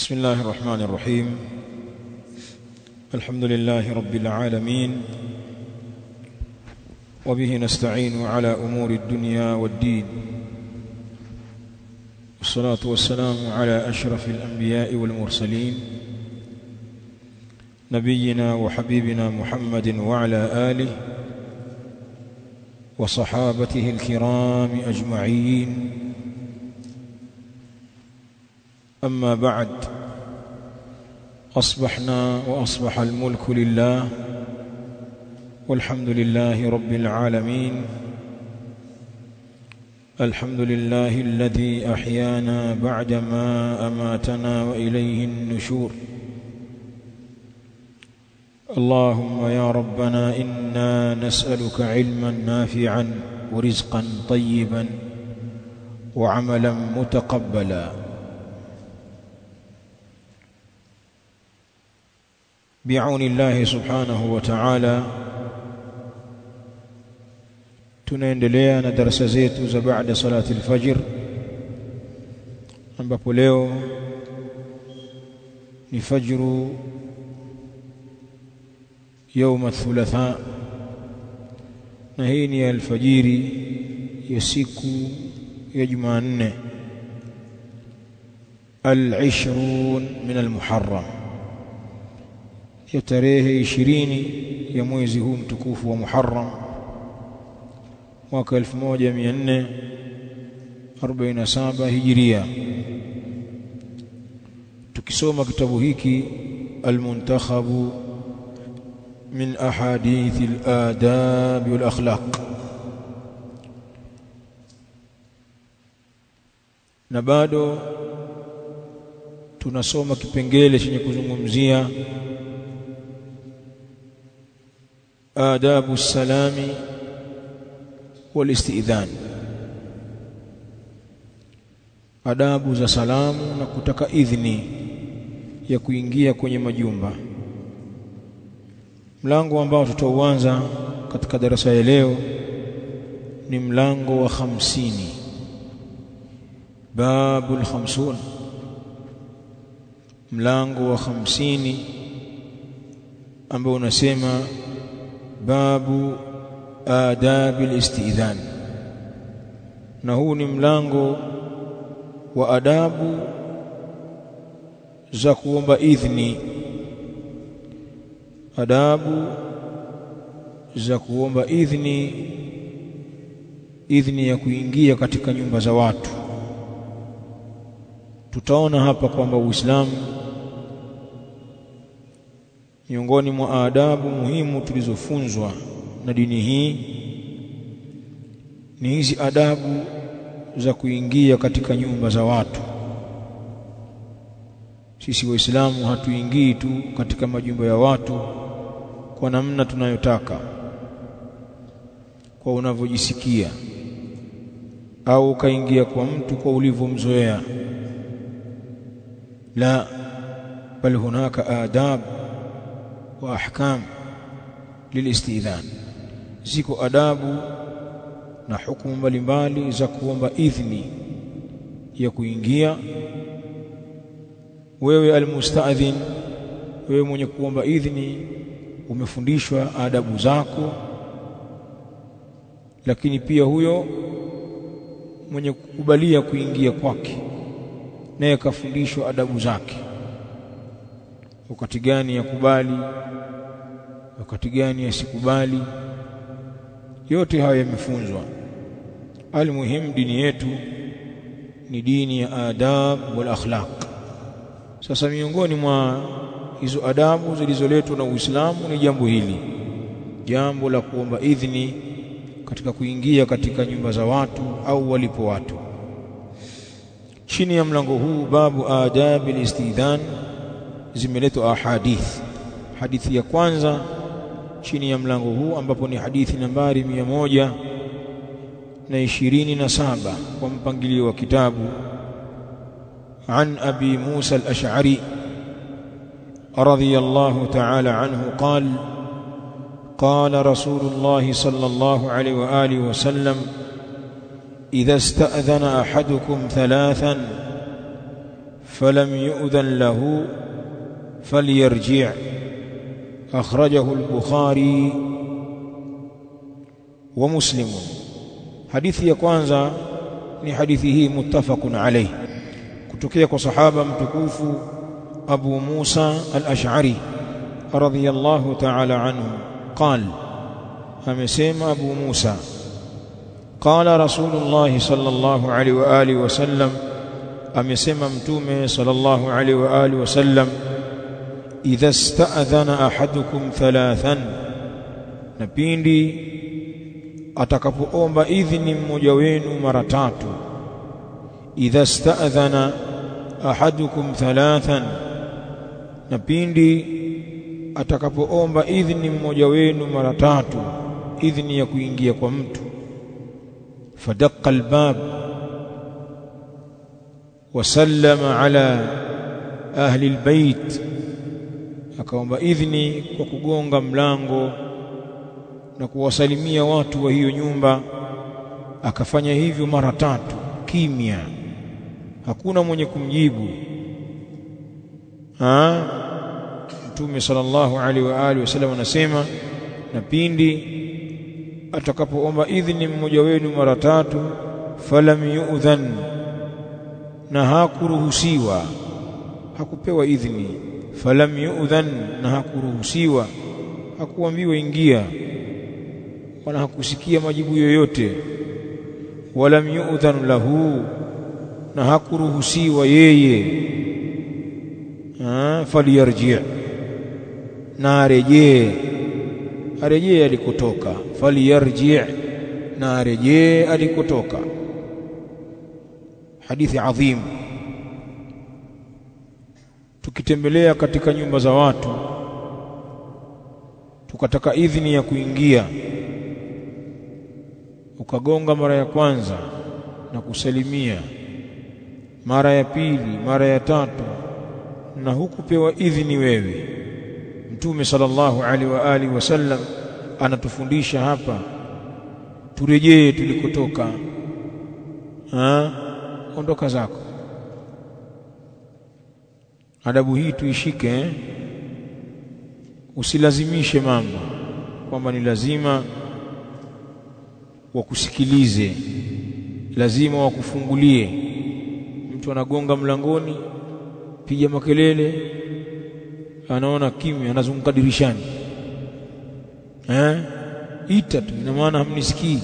بسم الله الرحمن الرحيم. الحمد لله رب العالمين، وبه نستعين على أمور الدنيا والدين، والصلاة والسلام على أشرف الأنبياء والمرسلين، نبينا وحبيبنا محمد وعلى آله وصحابته الكرام أجمعين. أما بعد، أصبحنا وأصبح الملك لله، والحمد لله رب العالمين. الحمد لله الذي أحيانا بعدما أماتنا وإليه النشور. اللهم يا ربنا إنا نسألك علما نافعا ورزقا طيبا وعملا متقبلا. بعون الله subhanahu wa ta'ala tunaendelea na darasa zetu za baada salati al-fajr, ambapo leo ni fajru يوم الثلاثاء, na hii ni alfajiri ya siku ya Jumanne al-20 min al-Muharram, ya tarehe 20 ya mwezi huu mtukufu wa Muharram mwaka 1447 Hijria. Tukisoma kitabu hiki al-Muntakhabu min ahadith al-adab wal akhlaq, na bado tunasoma kipengele chenye kuzungumzia adabu salami wal istidhan, adabu za salamu na kutaka idhni ya kuingia kwenye majumba. Mlango ambao tutauanza katika darasa ya leo ni mlango wa 50, babul 50, mlango wa 50 ambao unasema babu adabil istidhan, na huu ni mlango wa adabu za kuomba idhni, adabu za kuomba idhni ya kuingia katika nyumba za watu. Tutaona hapa kwamba Uislamu, miongoni mwa adabu muhimu tulizofunzwa na dini hii ni hizi adabu za kuingia katika nyumba za watu. Sisi Waislamu hatuingii tu katika majumba ya watu kwa namna tunayotaka, kwa unavyojisikia, au kaingia kwa mtu kwa ulivyomzoea. La, bal hunaka adab wa ahkam lilistidhan, ziko adabu na hukumu mbalimbali za kuomba idhni ya kuingia. Wewe almusta'dhin, wewe mwenye kuomba idhni, umefundishwa adabu zako, lakini pia huyo mwenye kukubalia kuingia kwake naye kafundishwa adabu zake. Wakati gani ya kubali, wakati gani asikubali, yote haya yamefunzwa. Almuhim, dini yetu ni dini ya adab wal akhlaq. Sasa miongoni mwa hizo adabu zilizoletwa na Uislamu ni jambo hili, jambo la kuomba idhni katika kuingia katika nyumba za watu au walipo watu. Chini ya mlango huu babu adabil istidhan zimeletwa ahadith. Hadithi ya kwanza chini ya mlango huu, ambapo ni hadithi nambari 127 kwa mpangilio wa kitabu, عن أبي موسى الأشعري رضي الله تعالى عنه قال قال رسول الله صلى الله عليه وآله وسلم إذا استأذن أحدكم ثلاثا فلم يؤذن له فليرجع أخرجه البخاري ومسلم. حديث ya kwanza ni hadithi hii muttafaqun alayh kutokea kwa sahaba mtukufu Abu Musa al-Ash'ari radhiyallahu ta'ala anhu قال amesema Abu Musa qala Rasulullah sallallahu alayhi wa alihi wasallam amesema mtume sallallahu alayhi wa alihi wasallam idha sta'adhana ahadukum thalathan na pindi atakapoomba idhini mmoja wenu mara tatu idha sta'adhana ahadukum thalathan na pindi atakapoomba idhini mmoja wenu mara tatu idhini ya kuingia kwa mtu fadaqqa albab wa sallama ala ahli albayt akaomba idhini kwa kugonga mlango na kuwasalimia watu wa hiyo nyumba akafanya hivyo mara tatu kimya hakuna mwenye kumjibu Mtume sallallahu alaihi wa alihi wasallam anasema na pindi atakapoomba idhini mmoja wenu mara tatu falam yu'dhan na hakuruhusiwa hakupewa idhini falam yu'dhan na hakuruhusiwa hakuambiwa ingia wala hakusikia majibu yoyote walam yu'dhan lahu na hakuruhusiwa yeye faliyarji' na arejee alikotoka faliyarji' na arejee alikotoka hadithi adhim tukitembelea katika nyumba za watu tukataka idhini ya kuingia ukagonga mara ya kwanza na kusalimia mara ya pili mara ya tatu na hukupewa idhini wewe Mtume sallallahu alaihi wa alihi wasallam anatufundisha hapa turejee tulikotoka ondoka zako adabu hii tuishike usilazimishe mambo kwamba ni lazima wakusikilize lazima wakufungulie mtu anagonga mlangoni piga makelele anaona kimya anazunguka dirishani ita tu ina maana hamnisikii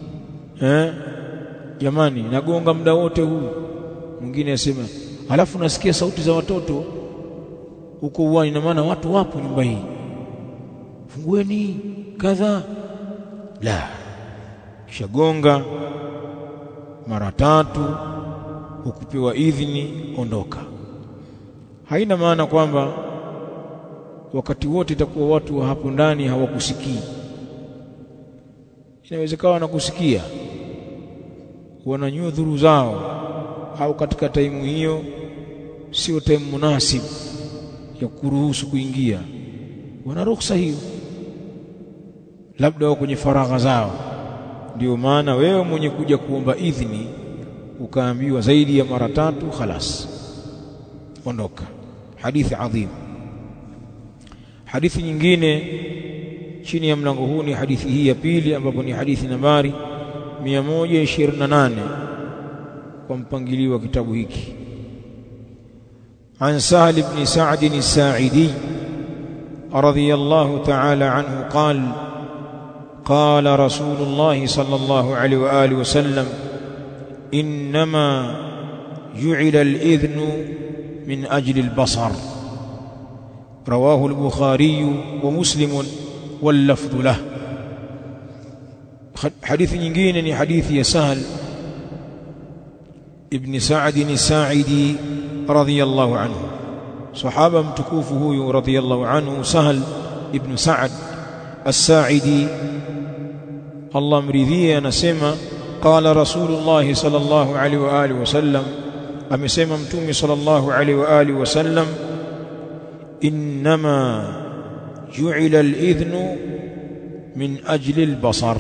jamani nagonga muda wote huu mwingine asema alafu nasikia sauti za watoto huko uwani ina maana watu wapo nyumba hii fungueni kadha la shagonga mara tatu ukupewa idhini ondoka haina maana kwamba wakati wote itakuwa watu wa hapo ndani hawakusikii inawezekana wanakusikia wananyua dhuru zao au katika taimu hiyo sio taimu munasib ya kuruhusu kuingia wana ruhusa hiyo labda wao kwenye faragha zao ndio maana wewe mwenye kuja kuomba idhini ukaambiwa zaidi ya mara tatu khalas ondoka hadithi adhim hadithi nyingine chini ya mlango huu ni hadithi hii ya pili ambapo ni hadithi nambari 128 kwa mpangilio wa kitabu hiki an Sahal ibn Sa'd as-Sa'idi radiyallahu ta'ala anhu qala قال رسول الله صلى الله عليه وآله وسلم إنما جعل الإذن من أجل البصر رواه البخاري ومسلم واللفظ له حديث nyingine ni hadithi ya Sahal ibn Sa'd as-Sa'idi radiyallahu anhu sahaba mtukufu huyu radiyallahu anhu Sahal ibn Sa'd as-Sa'idi Allah mridhie anasema qala Rasulullah sallallahu alaihi wa alihi wasallam amesema mtume sallallahu alaihi wa alihi wasallam inma ju'ila al-idhnu min ajli al-basar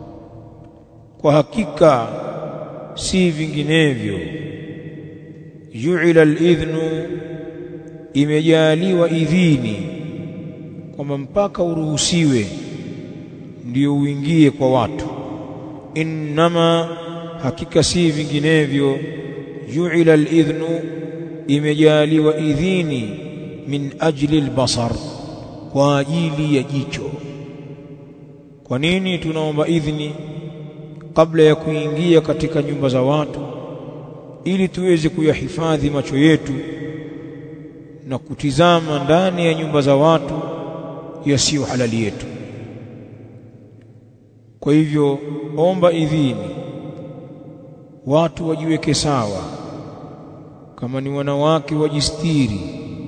kwa hakika si vinginevyo ju'ila al-idhnu, imejaliwa idhini kwamba mpaka uruhusiwe ndio uingie kwa watu. Innama, hakika si vinginevyo, ju'ila al-idhnu, imejaliwa idhini min ajli al-basar, kwa ajili ya jicho. Kwa nini tunaomba idhini kabla ya kuingia katika nyumba za watu? Ili tuweze kuyahifadhi macho yetu na kutizama ndani ya nyumba za watu yasiyo halali yetu. Kwa hivyo omba idhini, watu wajiweke sawa, kama ni wanawake wajistiri,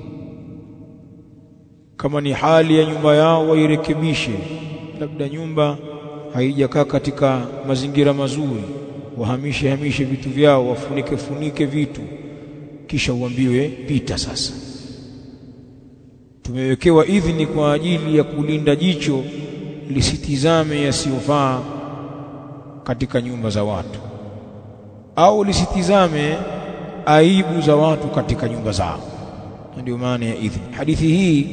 kama ni hali ya nyumba yao wairekebishe. Labda nyumba haijakaa katika mazingira mazuri, wahamishe vitu vyao, wafunike vitu, kisha uambiwe pita. Sasa tumewekewa idhini kwa ajili ya kulinda jicho lisitizame yasiyofaa katika nyumba za watu, au lisitizame aibu za watu katika nyumba zao. Ndio maana ya idhini. Hadithi hii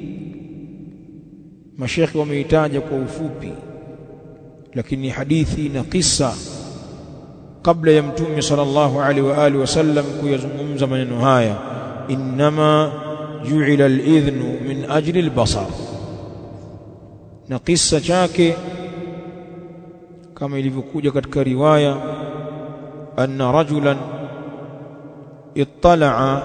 mashekhi wameitaja kwa ufupi, lakini hadithi na kisa kabla ya Mtume sallallahu alaihi wa alihi wasallam kuyazungumza maneno haya, innama ju'ila al-idhnu min ajli al-basar. Na kisa chake kama ilivyokuja katika riwaya, anna rajulan ittala'a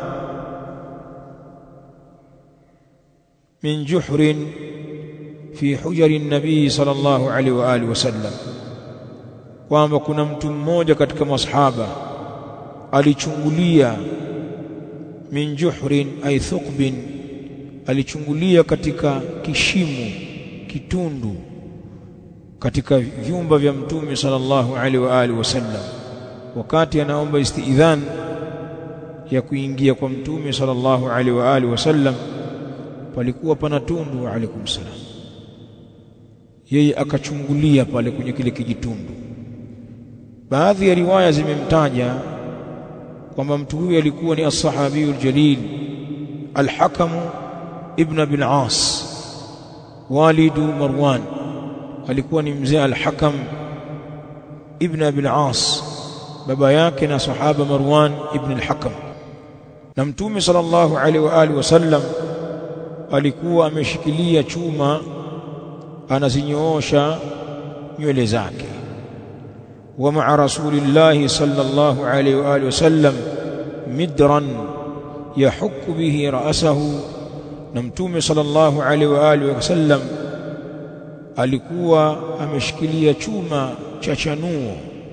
min juhrin fi hujari an-nabii sallallahu alaihi wa alihi wasallam, kwamba kuna mtu mmoja katika masahaba alichungulia, min juhrin ay thuqbin, alichungulia katika kishimo, kitundu katika vyumba vya Mtume sallallahu alaihi wa alihi wasallam, wakati anaomba istiidhan ya kuingia kwa Mtume sallallahu alaihi wa alihi wasallam, palikuwa pana tundu. Wa alaikum salam. Yeye akachungulia pale kwenye kile kijitundu. Baadhi ya riwaya zimemtaja kwamba mtu huyu alikuwa ni as-sahabiyul jalil al-Hakam ibn Abil As, walidu Marwan. Alikuwa ni mzee al-Hakam ibn Abil As, baba yake na sahaba Marwan ibn al-Hakam. Na Mtume sallallahu alaihi wa alihi wasallam alikuwa ameshikilia chuma, anazinyoosha nywele zake. Wa ma'a rasulillahi sallallahu alaihi wa alihi wasallam midran yahukku bihi ra'sahu, na Mtume sallallahu alaihi wa alihi wasallam alikuwa ameshikilia chuma cha chanuo,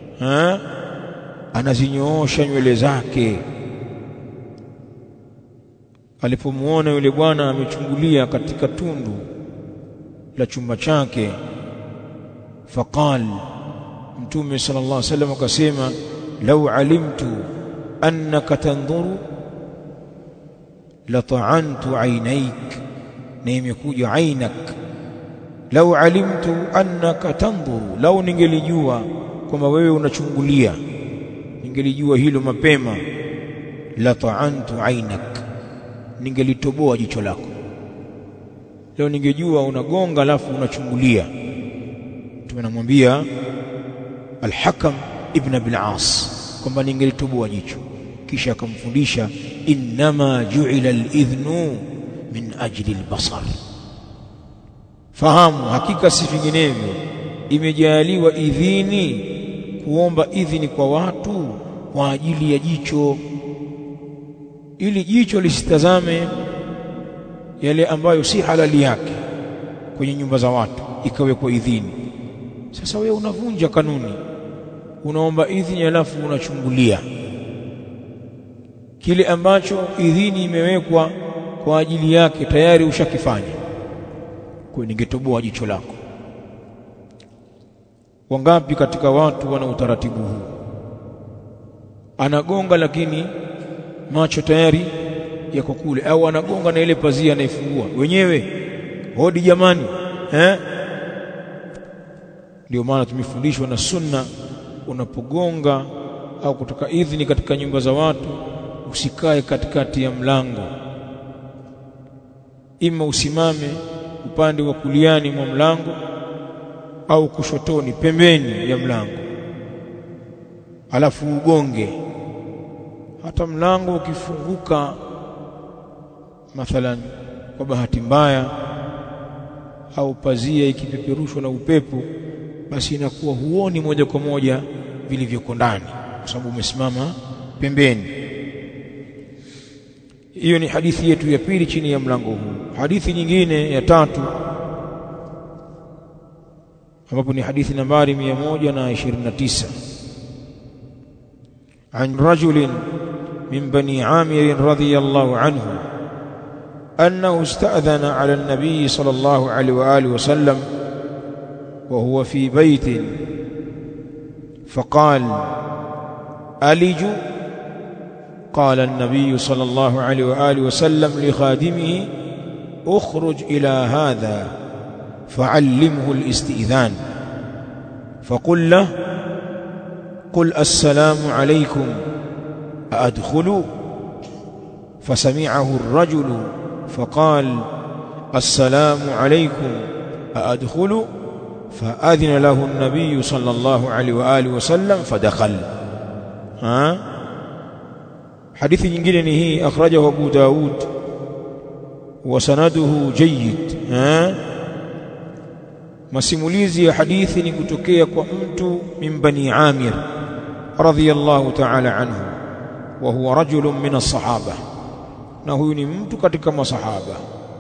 anazinyoosha nywele zake. Alipomuona yule bwana amechungulia katika tundu la chumba chake, faqal, Mtume sallallahu alaihi wasallam akasema, law alimtu annaka tandhuru la ta'antu aynaik. Na imekuja ainak, law alimtu annaka tandhuru, law ningelijua kwamba wewe unachungulia, ningelijua hilo mapema, la ta'antu aynak, ningelitoboa jicho lako. Leo ningejua unagonga alafu unachungulia. Tunamwambia al-Hakam ibn Abil As kwamba ningelitoboa jicho. Kisha akamfundisha, innama ju'ila al-idhnu min ajli al-basar. Fahamu, hakika si vinginevyo, imejaliwa idhini, kuomba idhini kwa watu kwa ajili ya jicho, ili jicho lisitazame yale ambayo si halali yake kwenye nyumba za watu, ikawekwa idhini. Sasa wewe unavunja kanuni, unaomba idhini alafu unachungulia kile ambacho idhini imewekwa kwa ajili yake, tayari ushakifanya. Kwa ningetoboa jicho lako. Wangapi katika watu wana utaratibu huu? Anagonga lakini macho tayari yako kule, au anagonga na ile pazia anaifungua wenyewe, hodi jamani, Ndio maana tumefundishwa na sunna, unapogonga au kutoka idhini katika nyumba za watu, usikae katikati ya mlango, ima usimame upande wa kuliani mwa mlango au kushotoni pembeni ya mlango, alafu ugonge. Hata mlango ukifunguka mathalan kwa bahati mbaya, au pazia ikipeperushwa na upepo, basi inakuwa huoni moja kwa moja vilivyoko ndani kwa sababu umesimama pembeni. Hiyo ni hadithi yetu ya pili chini ya mlango huu. Hadithi nyingine ya tatu, ambapo ni hadithi nambari 129, عن رجل من بني عامر رضي الله عنه أنه استأذن على النبي صلى الله عليه وآله وسلم وهو في بيت فقال: ألج؟ قال النبي صلى الله عليه وآله وسلم لخادمه: اخرج إلى هذا فعلمه الاستئذان، فقل له: قل السلام عليكم أأدخل؟ فسمعه الرجل فقال: السلام عليكم أأدخل؟ فأذن له النبي صلى الله عليه وآله وسلم فدخل. حديث nyingine ni hii, akhrajahu Abu Daud wa sanaduhu jayyid. Masimulizi ya hadithi ni kutokea kwa mtu min Bani Amir radhiyallahu ta'ala anhu, wa huwa rajulun min as-sahaba, na huyu ni mtu katika masahaba.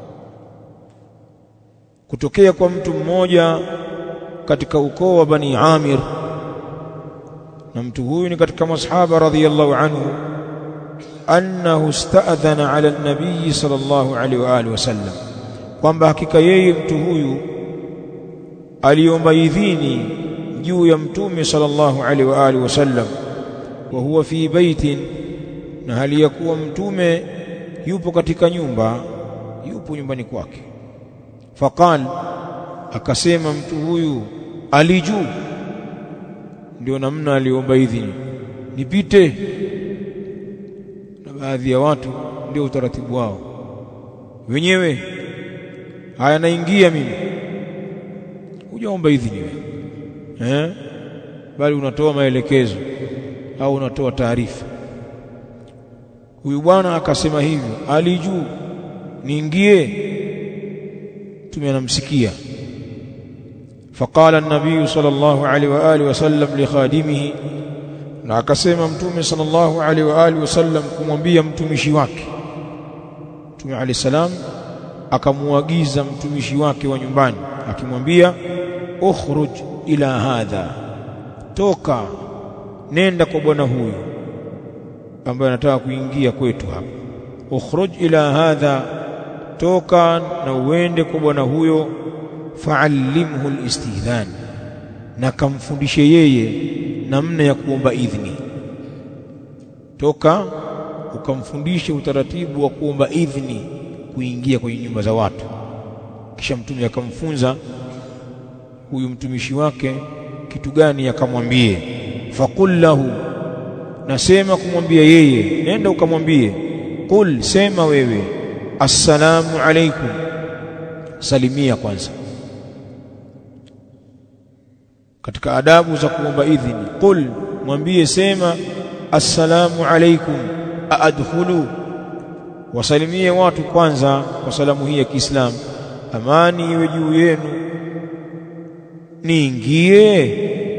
Kutokea kwa mtu mmoja katika ukoo wa Bani Amir, na mtu huyu ni katika masahaba radhiyallahu anhu, annahu ista'adhana ala an-nabiy sallallahu alaihi wa alihi wasallam, kwamba hakika yeye mtu huyu aliomba idhini juu ya mtume sallallahu alaihi wa alihi wasallam, wa huwa fi baitin, na hali ya kuwa mtume yupo katika nyumba, yupo nyumbani kwake. Faqal, akasema mtu huyu: aliju? Ndio namna aliomba idhini, nipite. Na baadhi ya watu ndio utaratibu wao wenyewe, haya naingia mimi. Hujaomba idhini wewe, bali unatoa maelekezo au unatoa taarifa. Huyu bwana akasema hivyo, aliju, niingie. Mtume anamsikia. Faqala an-nabiy sallallahu alaihi wa alihi wasallam li khadimihi, na akasema mtume sallallahu alaihi wa alihi wasallam kumwambia mtumishi wake. Mtume alayhi salam akamuagiza mtumishi wake wa nyumbani akimwambia: ukhruj ila hadha, toka nenda kwa bwana huyu ambaye anataka kuingia kwetu hapa. Ukhruj ila hadha, toka na uende kwa bwana huyo. Fa'allimhu al-istidhan, na kamfundishe yeye namna ya kuomba idhini. Toka ukamfundishe utaratibu wa kuomba idhini kuingia kwenye nyumba za watu. Kisha mtume akamfunza huyu mtumishi wake kitu gani akamwambie. Faqul lahu, nasema kumwambia yeye, nenda ukamwambie. Qul, sema wewe, assalamu alaikum, salimia kwanza. Katika adabu za kuomba idhini, qul, mwambie, sema assalamu alaikum aadkhulu, wasalimie watu kwanza kwa salamu hii ya Kiislamu, amani iwe juu yenu, niingie.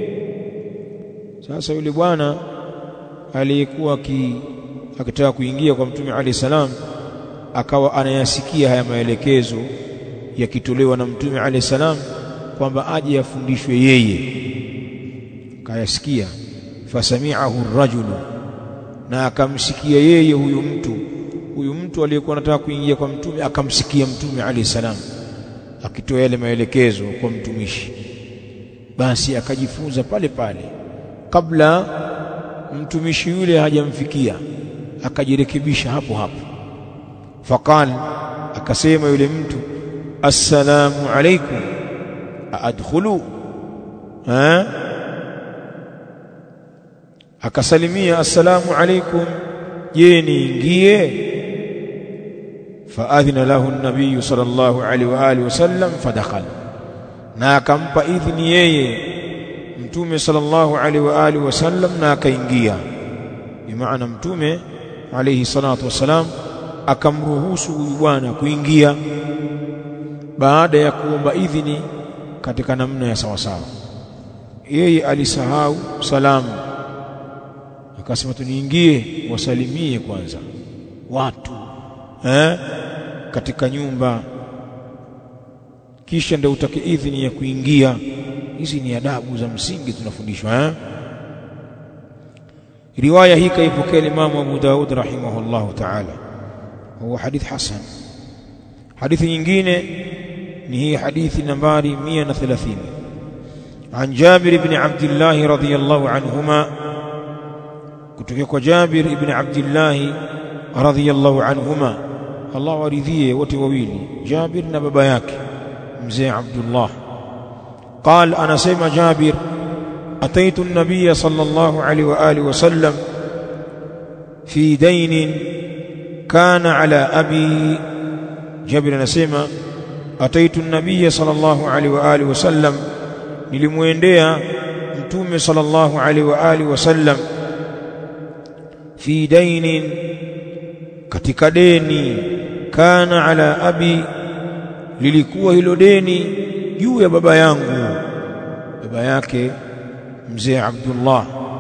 Sasa yule bwana aliyekuwa akitaka kuingia kwa mtume alayhi salam akawa anayasikia haya maelekezo yakitolewa na mtume alayhi salam kwamba aje afundishwe yeye. Kayasikia, fasami'ahu ar-rajulu, na akamsikia yeye huyu mtu aliyekuwa anataka kuingia kwa mtume, akamsikia mtume alayhi salam akitoa yale maelekezo kwa mtumishi. Basi akajifunza pale pale kabla mtumishi yule hajamfikia, akajirekebisha hapo hapo. Faqal, akasema yule mtu, assalamu alaikum aadkhulu, akasalimia assalamu alaikum, je niingie? Faadhina lahu an-nabiy sallallahu alaihi wa alihi wasallam fadakhala, na akampa idhini yeye mtume sallallahu alaihi wa alihi wasallam na akaingia. Bimaana mtume alayhi salatu wasalam akamruhusu huyu bwana kuingia baada ya kuomba idhini katika namna ya sawa sawa. Yeye alisahau salamu, akasema tuniingie wasalimie kwanza watu katika nyumba, kisha ndio utake idhini ya kuingia. Hizi ni adabu za msingi tunafundishwa. Riwaya hii kaipokea Imam Abu Daud rahimahullah ta'ala, huwa hadith hasan. Hadithi nyingine ni hii hadithi nambari 130 عن جابر بن عبد الله رضي الله عنهما, kutoka kwa Jabir ibn Abdullah radhiyallahu anhuma, Allah waridhie wote wawili, Jabir na baba yake mzee Abdullah. قال أنا سيما جابر أتيت النبي صلى الله عليه وآله وسلم في دين كان على أبي. جابر أنا سيما أتيت النبي صلى الله عليه وآله وسلم, nilimwendea mtume sallallahu alaihi wa alihi wasallam fi dainin, katika deni, kana ala abi, lilikuwa hilo deni juu ya baba yangu, baba yake mzee Abdullah.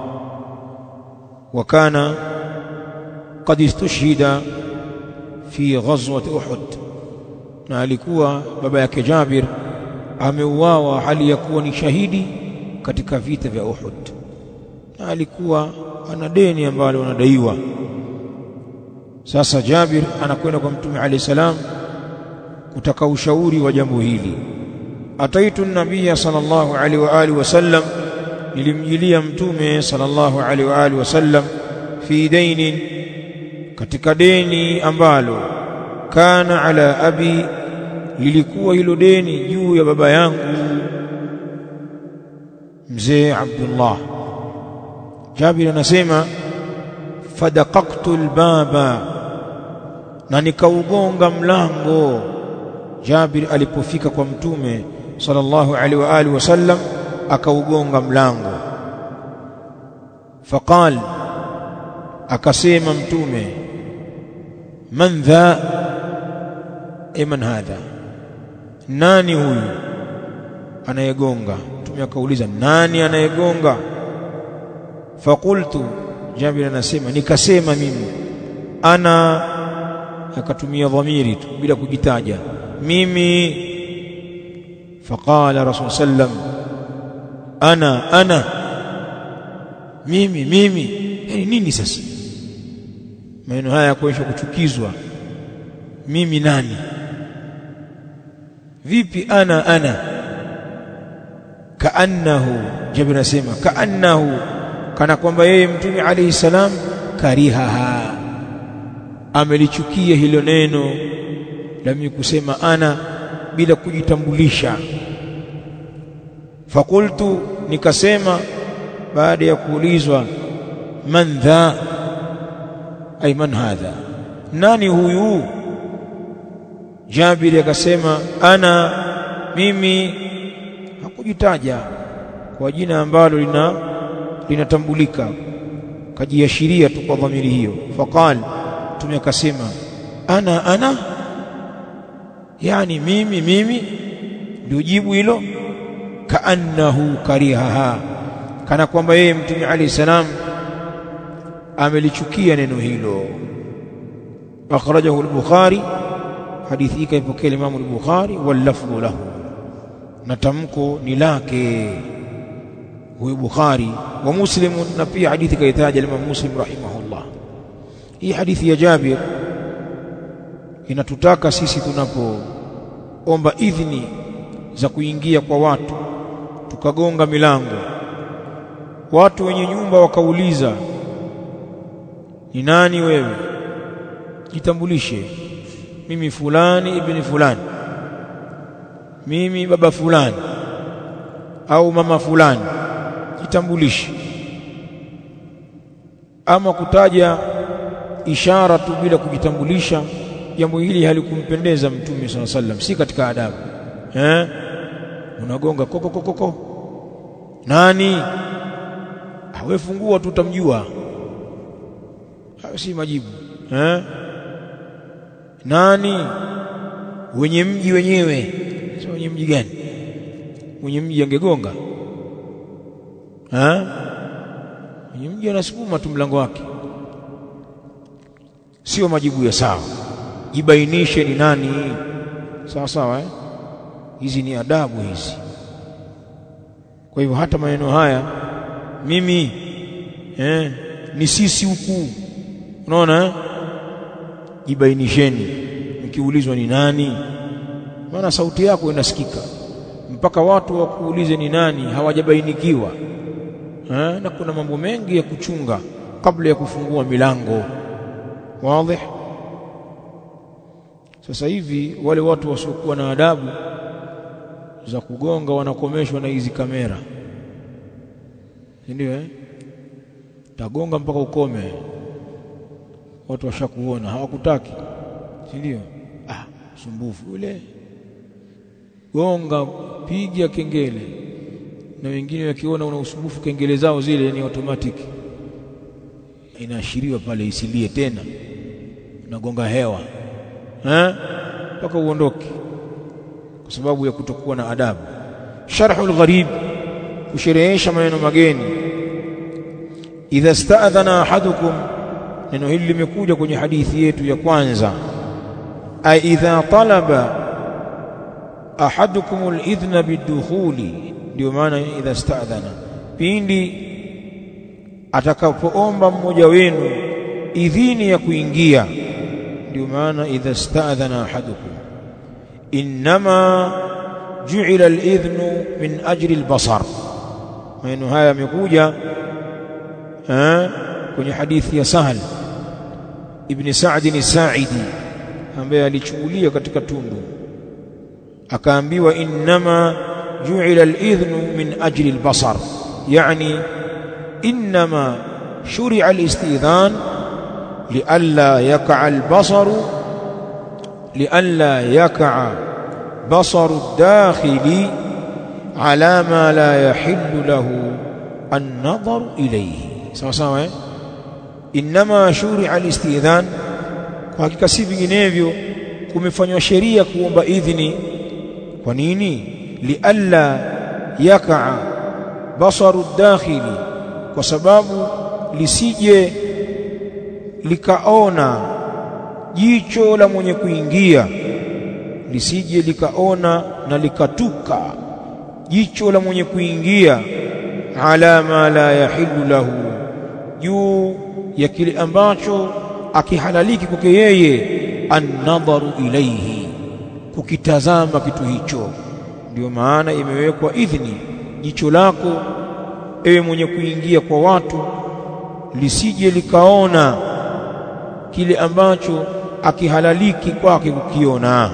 Wa kana qad istushhida fi ghazwat Uhud, na alikuwa baba yake Jabir ameuawa hali ya kuwa ni shahidi katika vita vya Uhud, na alikuwa ana deni ambalo anadaiwa. Sasa Jabir anakwenda kwa mtume alayhi salam kutaka ushauri wa jambo hili. Ataitu an-nabiy sallallahu alaihi wa alihi wasallam, nilimjilia mtume sallallahu alaihi wa alihi wasallam fi dainin, katika deni ambalo kana ala abi, lilikuwa hilo deni juu ya baba yangu mzee Abdullah. Jabir anasema fadaqaqtu albaba, na nikaugonga mlango. Jabir alipofika kwa mtume sallallahu alaihi wa alihi wasallam akaugonga mlango. Faqal, akasema mtume, man dha, man hadha, nani huyu anayegonga? Mtume akauliza nani anayegonga? Faqultu, Jabir anasema nikasema mimi, ana, akatumia dhamiri tu bila kujitaja, mimi. Faqala Rasul sallam, ana mimi. Yani nini sasa maneno haya kuonyesha kuchukizwa? Mimi nani? Vipi ana? Kaannahu, Jabir anasema kaannahu, kana kwamba yeye mtume alayhi salam karihaha, amelichukia hilo neno la mimi kusema ana bila kujitambulisha. Fakultu, nikasema baada ya kuulizwa man dha, ay man hadha, nani huyu? Jabir akasema ana, mimi. Hakujitaja kwa jina ambalo linatambulika, kajiashiria tu kwa dhamiri hiyo. Faqal, mtume akasema ana, yani mimi, ndio jibu hilo. Kaannahu karihaha, kana kwamba yeye mtume alayhi salam amelichukia neno hilo. Akhrajahu al-Bukhari, hadithi hii kaipokea Imam al-Bukhari, wal lafdhu lahu, na tamko ni lake huyo Bukhari. Wa Muslim, na pia hadithi kaitaja Imam Muslim rahimahullah. Hii hadithi ya Jabir inatutaka sisi tunapoomba idhini za kuingia kwa watu, tukagonga milango, watu wenye nyumba wakauliza ni nani wewe? Jitambulishe, mimi fulani ibn fulani, mimi baba fulani au mama fulani, jitambulishe. Ama kutaja ishara tu bila kujitambulisha, jambo hili halikumpendeza Mtume sallallahu alaihi wasallam, si katika adabu. Unagonga koko nani? Wewe fungua tu utamjua. Hayo si majibu. Nani? Wenye mji wenyewe. Sio wenye mji gani? Mwenye mji angegonga. Mwenye mji anasukuma tu mlango wake. Sio majibu ya sawa. Jibainishe ni nani. Sawa sawa hizi ni adabu hizi. Kwa hivyo hata maneno haya mimi ni sisi huku, unaona jibainisheni mkiulizwa ni nani, maana sauti yako inasikika mpaka watu wakuulize ni nani hawajabainikiwa. Na kuna mambo mengi ya kuchunga kabla ya kufungua milango. Wazi? Sasa hivi wale watu wasiokuwa na adabu za kugonga wanakomeshwa na hizi kamera, ndio tagonga mpaka ukome, watu washakuona, hawakutaki, si ndio? Sumbufu ule, gonga, piga kengele. Na wengine wakiona una usumbufu, kengele zao zile ni automatic, inaashiriwa pale isilie tena, unagonga hewa mpaka uondoke, kwa sababu ya kutokuwa na adabu. Sharhul gharib, kusherehesha maneno mageni. Idha sta'adhana ahadukum, neno hili limekuja kwenye hadithi yetu ya kwanza. Ay idha talaba ahadukum al-idhna bidukhuli, ndio maana idha sta'adhana, pindi atakapoomba mmoja wenu idhini ya kuingia, ndio maana idha sta'adhana ahadukum. Innama ju'ila al-idhnu min ajli al-basar. Maneno haya yamekuja kwenye hadithi ya Sahal ibn Sa'd as-Sa'idi ambaye alichungulia katika tundu, akaambiwa innama ju'ila al-idhnu min ajli al-basar, yani innama shuri'a al-istidhan li'alla yaqa'a al-basaru لئلا يقع بصر الداخل على ما لا يحل له النظر إليه. sawa sawa inma shuri'a al-istidhan, kwa hakika si vinginevyo kumefanywa sheria kuomba idhini. Kwa nini? lialla yaqa'a basaru ad-dakhili, kwa sababu lisije likaona jicho la mwenye kuingia, lisije likaona na likatuka jicho la mwenye kuingia, ala ma la yahillu lahu, juu ya kile ambacho akihalaliki kwake yeye, an-nadharu ilayhi, kukitazama kitu hicho. Ndio maana imewekwa idhini, jicho lako ewe mwenye kuingia kwa watu lisije likaona kile ambacho akihalaliki kwake kukiona.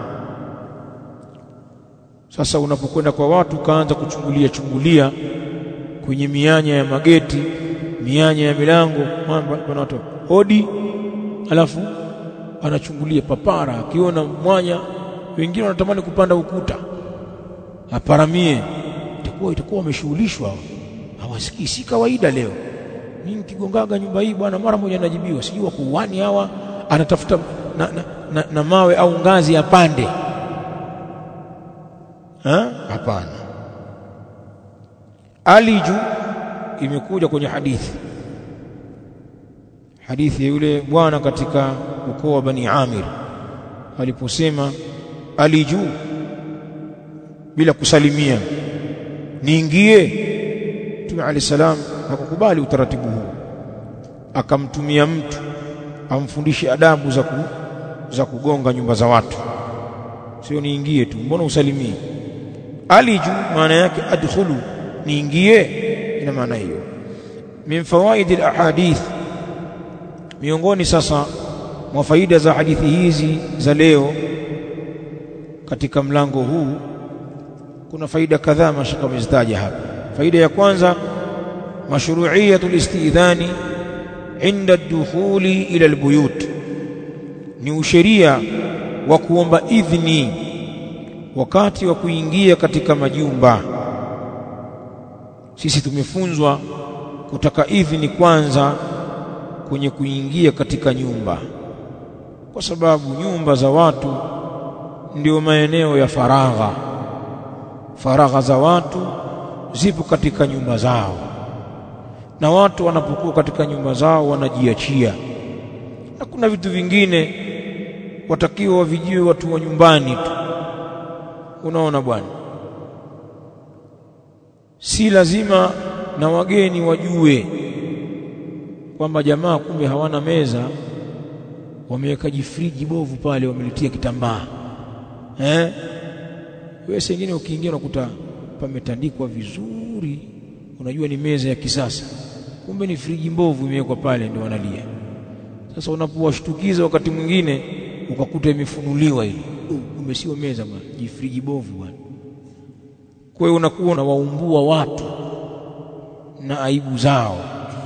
Sasa unapokwenda kwa watu kaanza chungulia kwenye mianya ya mageti, mianya ya milango, bwana watu hodi, alafu anachungulia papara, akiona mwanya. Wengine wanatamani kupanda ukuta aparamie, itakuwa wameshughulishwa, hawasikii. Si kawaida leo mimi kigongaga nyumba hii bwana, mara moja najibiwa, sijui kuuani hawa, anatafuta na mawe au ngazi apande. Hapana. Aliju imekuja kwenye hadithi ya yule bwana katika ukoo wa Bani Amir, aliposema aliju bila kusalimia, niingie. Mtume alayhi salam hakukubali utaratibu huu, akamtumia mtu amfundishe adabu za kugonga nyumba za watu. Sio niingie tu, mbona usalimie? Aliju maana yake adkhulu, niingie, ina maana hiyo. Min fawaid al-ahadith, miongoni sasa mwa faida za hadithi hizi za leo katika mlango huu, kuna faida kadhaa mashaka mezitaja hapa. Faida ya kwanza, mashru'iyatul istidhani inda ad-dukhuli ila al-buyut, ni usheria wa kuomba idhni wakati wa kuingia katika majumba. Sisi tumefunzwa kutaka idhni kwanza kwenye kuingia katika nyumba, kwa sababu nyumba za watu ndio maeneo ya faragha. Faragha za watu zipo katika nyumba zao, na watu wanapokuwa katika nyumba zao wanajiachia, na kuna vitu vingine watakiwa wavijue watu wa nyumbani tu. Unaona bwana, si lazima na wageni wajue kwamba jamaa kumbe hawana meza, wameweka jifriji bovu pale, wamelitia kitambaa. Wewe sengine ukiingia unakuta pametandikwa vizuri, unajua ni meza ya kisasa, kumbe ni friji mbovu imewekwa pale, ndio wanalia. Sasa unapowashtukiza wakati mwingine ukakuta imefunuliwa ile, kumbe sio meza bwana, jifriji bovu bwana. Kwa hiyo unakuwa unawaumbua watu na aibu zao.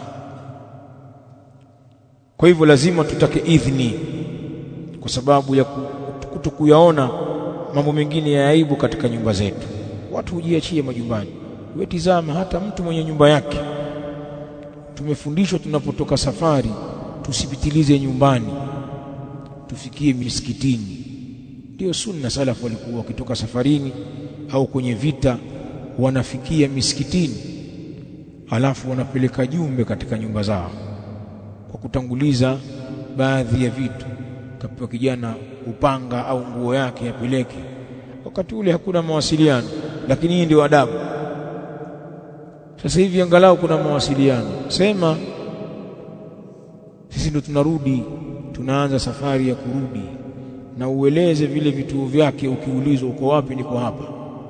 Kwa hivyo lazima tutake idhni, kwa sababu ya kutokuyaona mambo mengine ya aibu katika nyumba zetu. Watu hujiachie majumbani. Wewe tizama, hata mtu mwenye nyumba yake, tumefundishwa tunapotoka safari tusipitilize nyumbani, tufikie misikitini. Ndio sunna. Salafu walikuwa wakitoka safarini au kwenye vita wanafikia misikitini, alafu wanapeleka jumbe katika nyumba zao kwa kutanguliza baadhi ya vitu. Kapewa kijana upanga au nguo yake yapeleke. Wakati ule hakuna mawasiliano, lakini hii ndio adabu. Sasa hivi angalau kuna mawasiliano. Sema sisi ndio tunarudi, tunaanza safari ya kurudi, na ueleze vile vituo vyake. Ukiulizwa uko wapi, niko hapa,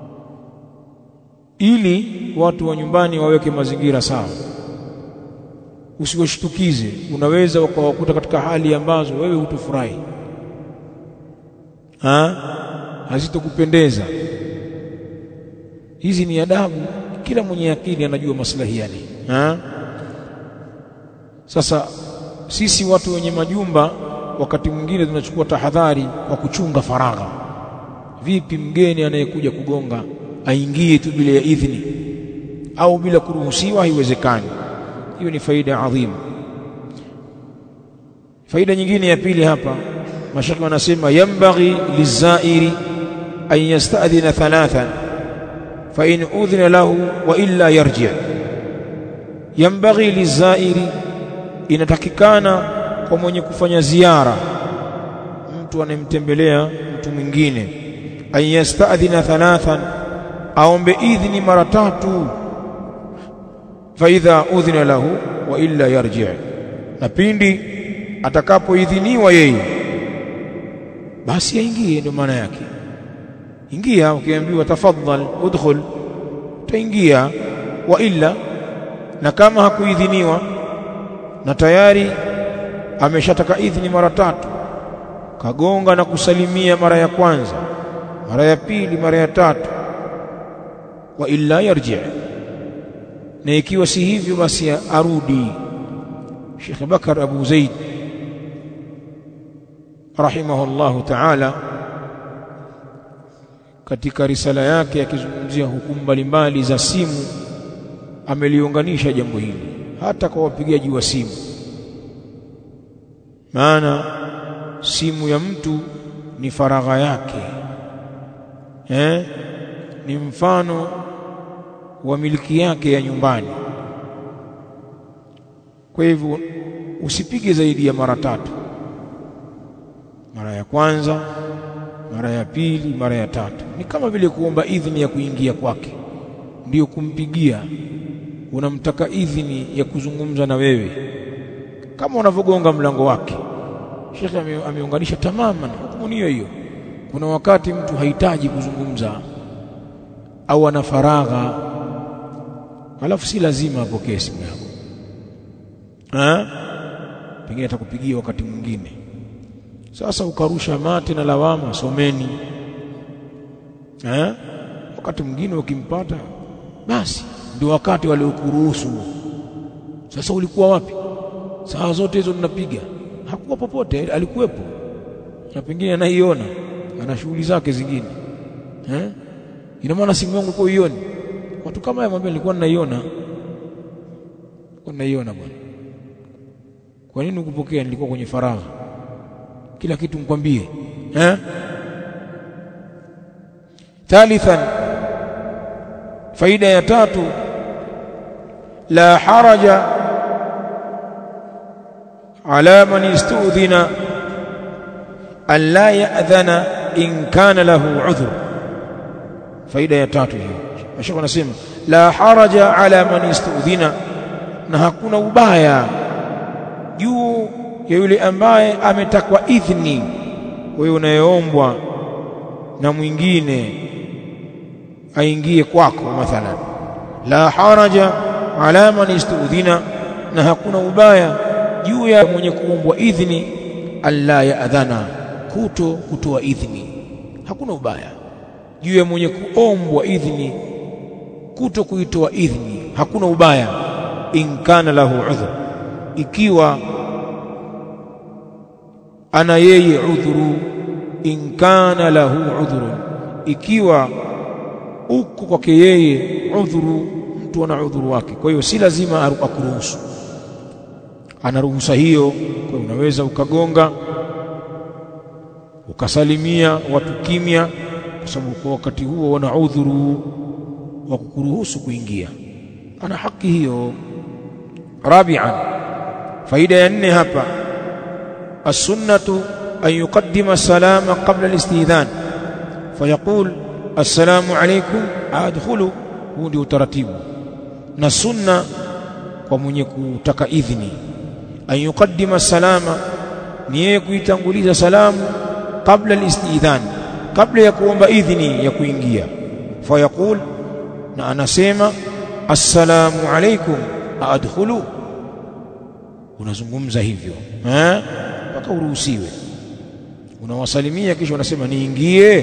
ili watu wa nyumbani waweke mazingira sawa. Usiwashtukize, unaweza wakawakuta katika hali ambazo wewe hutofurahi, hazitokupendeza. Hizi ni adabu, kila mwenye akili anajua maslahi yake. Sasa sisi watu wenye majumba wakati mwingine tunachukua tahadhari kwa kuchunga faragha. Vipi mgeni anayekuja kugonga aingie tu bila ya idhini au bila kuruhusiwa? Haiwezekani. Hiyo ni faida adhimu. Faida nyingine ya pili hapa, mashaka wanasema yambaghi lizairi an yasta'dhina thalathan fa in udhina lahu wa illa yarji'. Yambaghi lizairi, inatakikana kwa mwenye kufanya ziara, mtu anemtembelea mtu mwingine, an yasta'dhina thalathan, aombe idhini mara 3, fa idha udhina lahu wa illa yarji', na pindi atakapoidhiniwa yeye basi aingie. Ndio maana yake ingia. Ukiambiwa tafadhal udkhul, utaingia. Wa illa, na kama hakuidhiniwa na tayari ameshataka idhini mara 3, kagonga na kusalimia mara ya kwanza, mara ya pili, mara ya 3, wa illa yarji', na ikiwa si hivyo basi arudi. Sheikh Bakar Abu Zaid rahimahullahu ta'ala katika risala yake akizungumzia hukumu mbalimbali za simu ameliunganisha jambo hili hata kwa wapigaji wa simu. Maana simu ya mtu ni faragha yake, ni mfano wa miliki yake ya nyumbani. Kwa hivyo usipige zaidi ya mara 3, mara ya kwanza, mara ya pili, mara ya 3. Ni kama vile kuomba idhini ya kuingia kwake, ndio kumpigia, unamtaka idhini ya kuzungumza na wewe, kama unavogonga mlango wake. Sheikh ameunganisha tamaman hukumu hiyo. Kuna wakati mtu hahitaji kuzungumza au ana faragha, alafu si lazima apokee simu yako, pengine atakupigia wakati mwingine. Sasa ukarusha mate na lawama, someni. Wakati mwingine ukimpata basi ndio wakati waliokuruhusu. Sasa ulikuwa wapi? saa zote hizo tunapiga. Hakuwa popote, alikuwepo na pengine anaiona, ana shughuli zake zingine. Ina maana simu yangu kwa ioni. Watu kama hao mwambie nilikuwa ninaiona. Bwana. Kwa nini ukupokea? Nilikuwa kwenye faragha. Kila kitu mkwambie. Thalithan, faida ya tatu, la haraja ala man istudhina an la ya'dhana in kana lahu udhr. Faida ya tatu hiyo. Sheikh anasema la haraja ala man istudhina, na hakuna ubaya juu ya yule ambaye ametakwa idhni. Wewe unayeombwa na mwingine aingie kwako mathalan, la haraja ala man istudhina, na hakuna ubaya juu ya mwenye kuombwa idhni alla ya'dhana, kutoa idhni. Hakuna ubaya juu ya mwenye kuombwa idhni kuitoa idhni, hakuna ubaya. In kana lahu udhur, ikiwa ana yeye udhuru. In kana lahu udhurun, ikiwa uko kwake yeye udhuru, mtu ana udhuru wake. Kwa hiyo si lazima akuruhusu, ana ruhusa hiyo. Kwa unaweza ukagonga ukasalimia watu kimya, kwa sababu kwa wakati huo wana udhuru wa kukuruhusu kuingia, ana haki hiyo. Rabi'an, faida ya 4 hapa, as-sunnatu an yuqaddima salama qabla al-istidhan fayaqul assalamu alaykum adkhulu. Huu ndio utaratibu na sunna kwa mwenye kutaka idhini. An yuqaddima salama, ni yeye kuitanguliza salamu kabla al-istidhan, kabla ya kuomba idhini ya kuingia. Fayaqul, na anasema assalamu alaykum adkhulu. Unazungumza hivyo mpaka uruhusiwe. Unawasalimia kisha unasema niingie.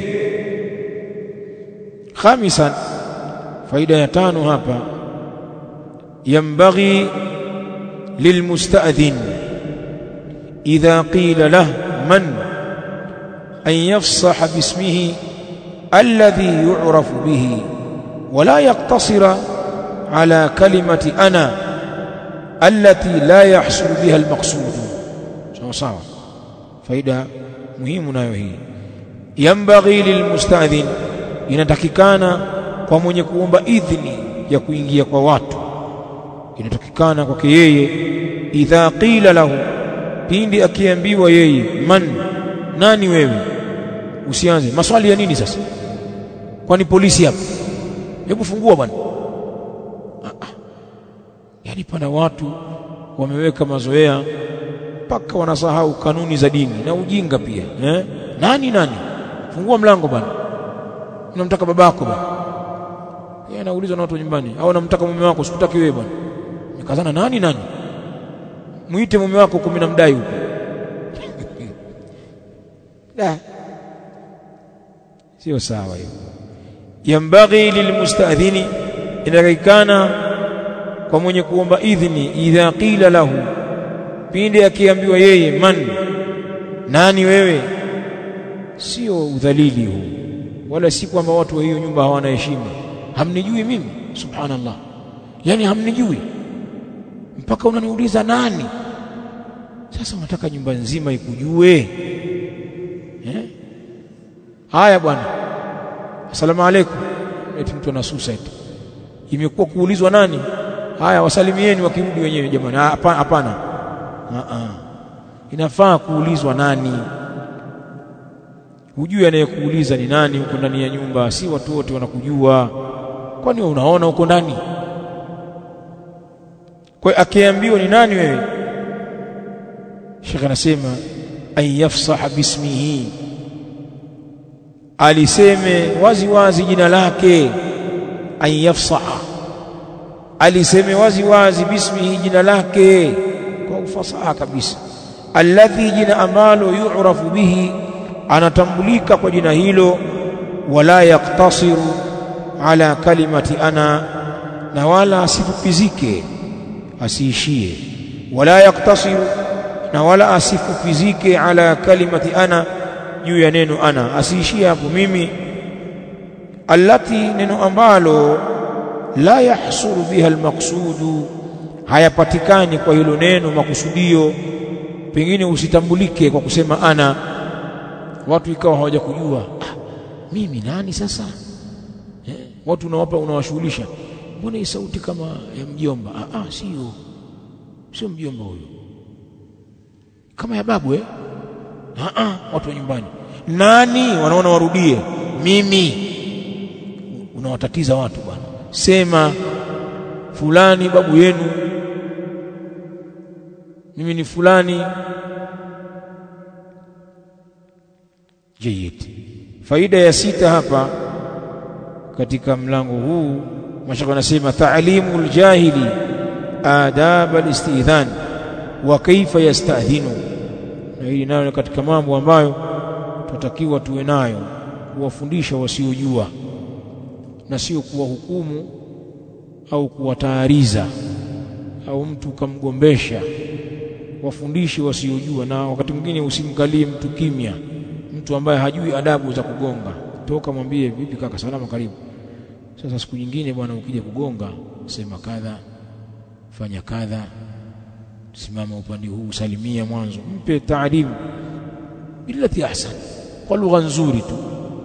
Khamisan, faida ya 5 hapa, yambaghi lilmusta'dhin idha qila lahu man an yafsaha bismihi alladhi yu'rafu bihi wala yaqtasira ala kalimati ana allati la yahsul biha almaqsud. Sawa. Faida muhimu nayo hii. Yambaghi lilmusta'dhin, inatakikana kwa mwenye kuomba idhini ya kuingia kwa watu, inatakikana kwake yeye, idha qila lahu, pindi akiambiwa yeye, man, nani wewe. Usianze maswali ya nini sasa, kwani polisi hapa, hebu fungua bwana. Yaani pana watu wameweka mazoea mpaka wanasahau kanuni za dini na ujinga pia. Nani fungua mlango bwana, unamtaka babako bwana. Yeye anaulizwa na watu nyumbani, au unamtaka mume wako, sikutaki wewe bwana. Nikazana nani, muite mume wako kumnamdai huko. Sio sawa hiyo. Yambaghi lilmusta'dhini, inatakikana kwa mwenye kuomba idhini, idha qila lahu, pindi akiambiwa yeye, man, nani wewe. Sio udhalili huu, wala si kwamba watu wa hiyo nyumba hawana heshima. Hamnijui mimi, subhanallah, yani hamnijui mpaka unaniuliza nani. Sasa unataka nyumba nzima ikujue? Haya bwana, asalamu alaykum, eti mtu anasusa eti. Imekuwa kuulizwa nani? Haya, wasalimieni wakirudi wenyewe jamani. Hapana. Inafaa kuulizwa nani. Hujui anayekuuliza ni nani huko ndani ya nyumba, si watu wote wanakujua. Kwani unaona huko ndani? Kwa akiambiwa ni nani wewe, Sheikh anasema ayafsaha bismihi, aliseme wazi wazi jina lake. Ayafsaha, aliseme wazi wazi bismihi, jina lake kwa ufasaha kabisa. Alladhi, jina ambalo yu'rafu bihi, anatambulika kwa jina hilo. Wala yaktasiru ala kalimati ana, na wala asifupizike, asiishie wala yaktasiru, na wala asifufizike ala kalimati ana, juu ya neno ana, asiishie hapo mimi. Allati, neno ambalo la yahsuru biha almaqsudu, hayapatikani kwa hilo neno makusudio. Pengine usitambulike kwa kusema ana, watu ikawa hawaja kujua mimi nani sasa. Watu unawashughulisha, mbona hii sauti kama ya mjomba? Sio mjomba huyo, kama ya babu. Watu wa nyumbani nani wanaona warudie mimi. Unawatatiza watu bwana, sema fulani babu yenu, mimi ni fulani. Jayid. Faida ya 6 hapa katika mlango huu, mashaka anasema ta'limul jahili adab al-istidhan wa kaifa yasta'dhinu. Na hili nalo katika mambo ambayo tutakiwa tuwe nayo, kuwafundisha wasiojua na sio kuwahukumu au kuwatahariza au mtu kamgombesha. Wafundishe wasiojua, na wakati mwingine usimkalie mtu kimya, mtu ambaye hajui adabu za kugonga. Toka mwambie, vipi kaka, salama, karibu. Sasa siku nyingine bwana, ukija kugonga sema kadha, fanya kadha, simama upande huu, salimia mwanzo, mpe taalimu billati ahsan, kwa lugha nzuri tu,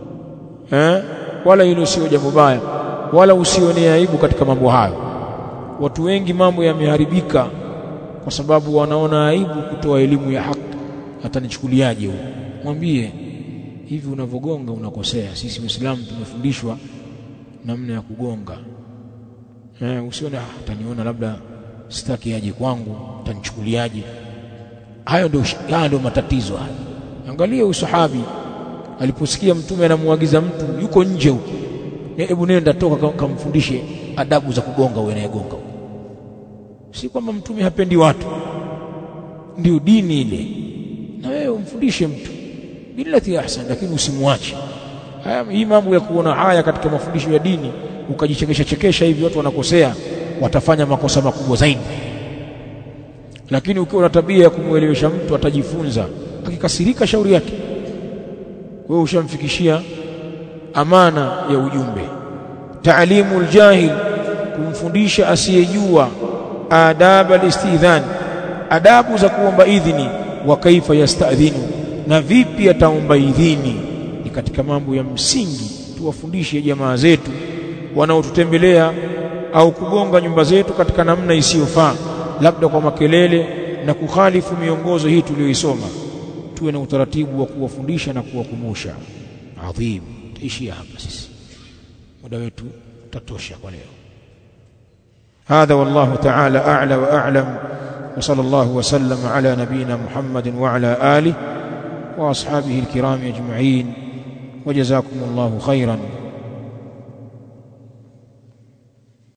wala hilo sio jambo baya, wala usione aibu katika mambo hayo. Watu wengi mambo yameharibika kwa sababu wanaona aibu kutoa elimu ya haki. Atanichukuliaje huyo? Mwambie hivi, unavogonga unakosea. Sisi Waislamu tumefundishwa namna ya kugonga. Usione ataniona labda sitaki aje kwangu, atanichukuliaje. Hayo ndio matatizo haya. Angalia usahabi aliposikia mtume anamuagiza mtu yuko nje huko, hebu nenda toka kamfundishe adabu za kugonga wewe unayegonga. Si kwamba mtume hapendi watu, ndio dini ile, na wewe umfundishe mtu billati ahsan, lakini usimwache. Hii mambo ya kuona haya katika mafundisho ya dini, ukajichekesha hivi, watu wanakosea, watafanya makosa makubwa zaidi. Lakini ukiwa na tabia ya kumuelewesha mtu, atajifunza. Akikasirika shauri yake, wewe ushamfikishia amana ya ujumbe. Ta'limul jahil, kumfundisha asiyejua adab al-istidhan, adabu za kuomba idhini. Wa kaifa yasta'dhinu, na vipi ataomba idhini. Ni katika mambo ya msingi tuwafundishe jamaa zetu wanaotutembelea au kugonga nyumba zetu katika namna isiyofaa, labda kwa makelele na kukhalifu miongozo hii tuliyoisoma. Tuwe na utaratibu wa kuwafundisha na kuwakumbusha. Adhim. Tuishia hapa sisi, muda wetu tatosha kwa leo. هذا والله تعالى أعلى وأعلم، وصلى الله وسلم على نبينا محمد وعلى آله وأصحابه الكرام أجمعين، وجزاكم الله خيرا.